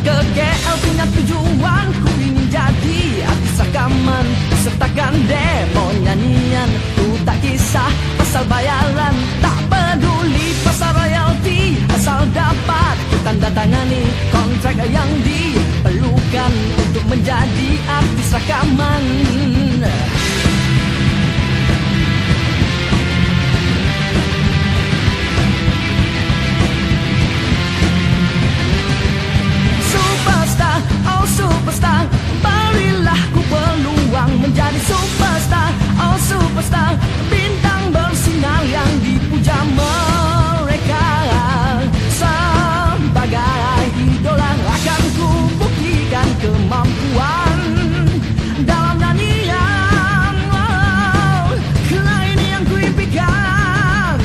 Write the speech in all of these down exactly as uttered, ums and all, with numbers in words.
ke K L punya tujuan, ku ingin jadi artis rekaman, sertakan demo nyanyian. Ku tak kisah pasal bayaran, tak peduli pasal royalti, asal dapat ku tanda tangani kontrak yang diperlukan untuk menjadi artis rekaman. Superstar, oh superstar, berilah ku peluang menjadi superstar, oh superstar, bintang bersinar yang dipuja mereka. Sebagai idola akan ku buktikan kemampuan dalam nyanyian. Oh, karena ini yang ku impikan.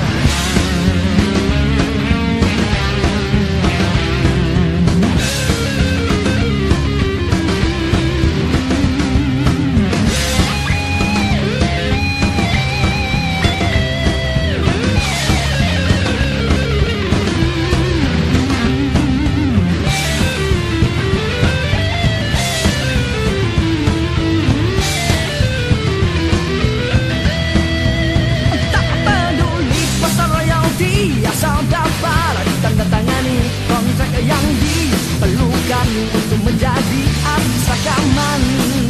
Asal dapat tanda tangani kontrak yang diperlukan untuk menjadi artis rekaman.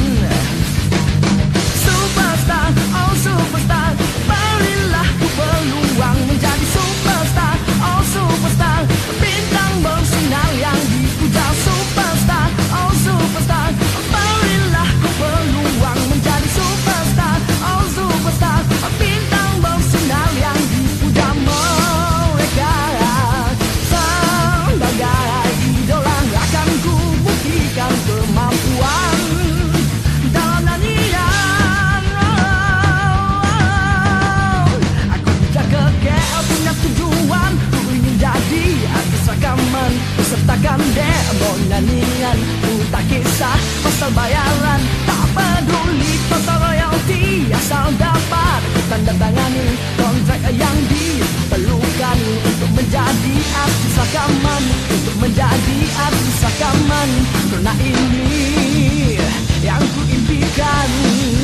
Superstar, oh superstar, berilah ku peluang menjadi superstar, oh superstar, bintang bersinar yang dipuja. Superstar, oh superstar, berilah ku peluang menjadi superstar, oh superstar, bintang bersinar yang dipuja. Kemampuan dalam nyanyian. Oh, aku jaga K L punya tujuan, ku ingin jadi artis rekaman, sertakan demo nyanyian. Ku tak kisah pasal bayaran, tak peduli pasal royalti, asal dapat ku tanda tangani kontrak yang diperlukan untuk menjadi artis rekaman, untuk menjadi artis rekaman. Karena ini yang ku impikan.